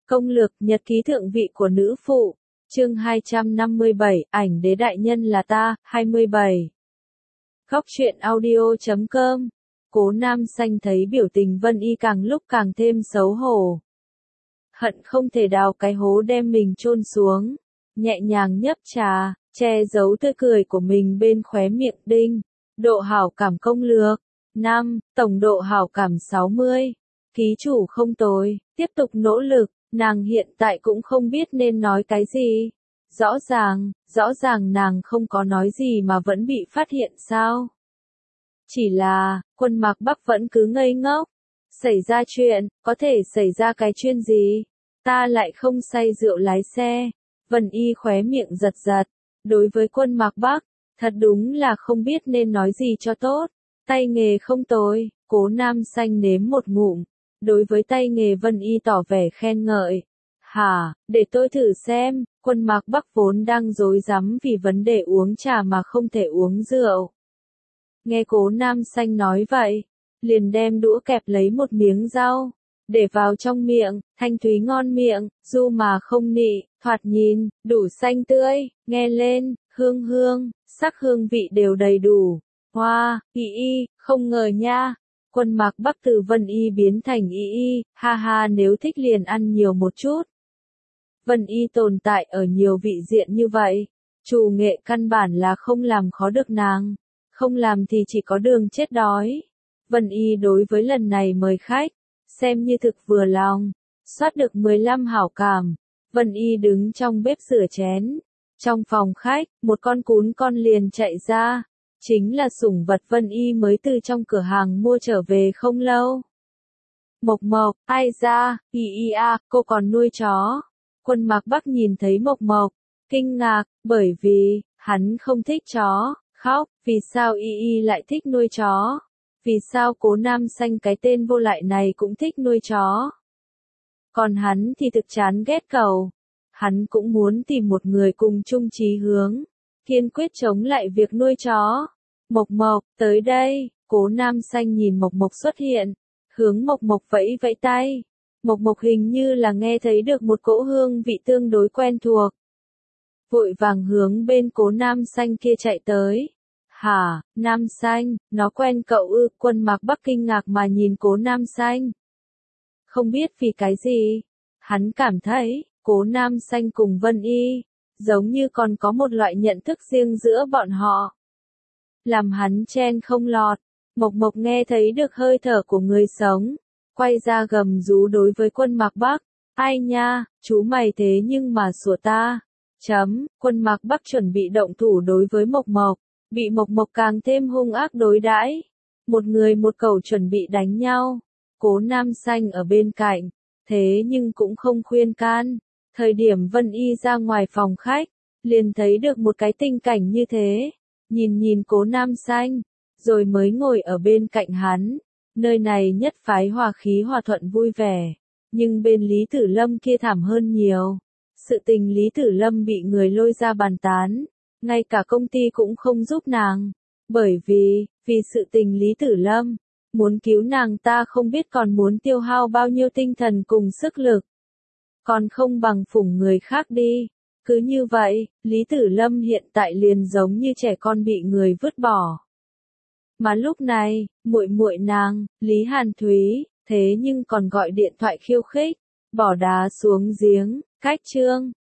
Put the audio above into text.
Công lược nhật ký thượng vị của nữ phụ. Chương 257, ảnh đế đại nhân là ta, 27. Góc truyện audio.com. Cố Nam Xanh thấy biểu tình Vân Y càng lúc càng thêm xấu hổ. Hận không thể đào cái hố đem mình chôn xuống. Nhẹ nhàng nhấp trà, che giấu tươi cười của mình bên khóe miệng đinh. Độ hảo cảm công lược. 5. Tổng độ hảo cảm 60. Ký chủ không tồi, tiếp tục nỗ lực. Nàng hiện tại cũng không biết nên nói cái gì. Rõ ràng nàng không có nói gì mà vẫn bị phát hiện sao. Chỉ là, Quân Mạc Bắc vẫn cứ ngây ngốc. Xảy ra chuyện, có thể xảy ra cái chuyện gì? Ta lại không say rượu lái xe. Vân Y khóe miệng giật giật. Đối với Quân Mạc Bắc, thật đúng là không biết nên nói gì cho tốt. Tay nghề không tồi, Cố Nam Xanh nếm một ngụm. Đối với tay nghề Vân Y tỏ vẻ khen ngợi. Hả, để tôi thử xem. Quân Mạc Bắc vốn đang rối rắm vì vấn đề uống trà mà không thể uống rượu. Nghe Cố Nam Xanh nói vậy, liền đem đũa kẹp lấy một miếng rau, để vào trong miệng, thanh thúy ngon miệng, du mà không nị, thoạt nhìn, đủ xanh tươi, nghe lên, hương, sắc hương vị đều đầy đủ. Hoa, y, không ngờ nha. Quân Mạc Bắc từ Vân Y biến thành y, ha ha, nếu thích liền ăn nhiều một chút. Vân Y tồn tại ở nhiều vị diện như vậy, chủ nghệ căn bản là không làm khó được nàng, không làm thì chỉ có đường chết đói. Vân Y đối với lần này mời khách, xem như thực vừa lòng, soát được 15 hảo cảm. Vân Y đứng trong bếp rửa chén, trong phòng khách, một con cún con liền chạy ra. Chính là sủng vật Vân Y mới từ trong cửa hàng mua trở về không lâu. Mộc Mộc, ai ra, cô còn nuôi chó. Quân Mạc Bắc nhìn thấy Mộc Mộc, kinh ngạc, bởi vì, hắn không thích chó, khóc, vì sao y lại thích nuôi chó? Vì sao Cố Nam Xanh cái tên vô lại này cũng thích nuôi chó? Còn hắn thì thực chán ghét cẩu. Hắn cũng muốn tìm một người cùng chung chí hướng, kiên quyết chống lại việc nuôi chó. Mộc Mộc, tới đây. Cố Nam Xanh nhìn Mộc Mộc xuất hiện, hướng Mộc Mộc vẫy vẫy tay. Mộc Mộc hình như là nghe thấy được một cỗ hương vị tương đối quen thuộc, vội vàng hướng bên Cố Nam Xanh kia chạy tới. Hả, Nam Xanh, nó quen cậu ư? Quân Mạc Bắc kinh ngạc mà nhìn Cố Nam Xanh. Không biết vì cái gì, hắn cảm thấy, Cố Nam Xanh cùng Vân Y, giống như còn có một loại nhận thức riêng giữa bọn họ. Làm hắn chen không lọt. Mộc Mộc nghe thấy được hơi thở của người sống, quay ra gầm rú đối với Quân Mạc Bắc. Ai nha, chú mày thế nhưng mà sủa ta. Quân Mạc Bắc chuẩn bị động thủ đối với Mộc Mộc, bị Mộc Mộc càng thêm hung ác đối đãi. Một người một cẩu chuẩn bị đánh nhau. Cố Nam Xanh ở bên cạnh, thế nhưng cũng không khuyên can. Thời điểm Vân Y ra ngoài phòng khách, liền thấy được một cái tình cảnh như thế. Nhìn Cố Nam Xanh, rồi mới ngồi ở bên cạnh hắn. Nơi này nhất phái hòa khí hòa thuận vui vẻ, nhưng bên Lý Tử Lâm kia thảm hơn nhiều. Sự tình Lý Tử Lâm bị người lôi ra bàn tán, ngay cả công ty cũng không giúp nàng. Bởi vì sự tình Lý Tử Lâm, muốn cứu nàng ta không biết còn muốn tiêu hao bao nhiêu tinh thần cùng sức lực. Còn không bằng phủng người khác đi. Cứ như vậy, Lý Tử Lâm hiện tại liền giống như trẻ con bị người vứt bỏ. Mà lúc này, muội nàng, Lý Hàn Thúy, thế nhưng còn gọi điện thoại khiêu khích, bỏ đá xuống giếng, cách chương.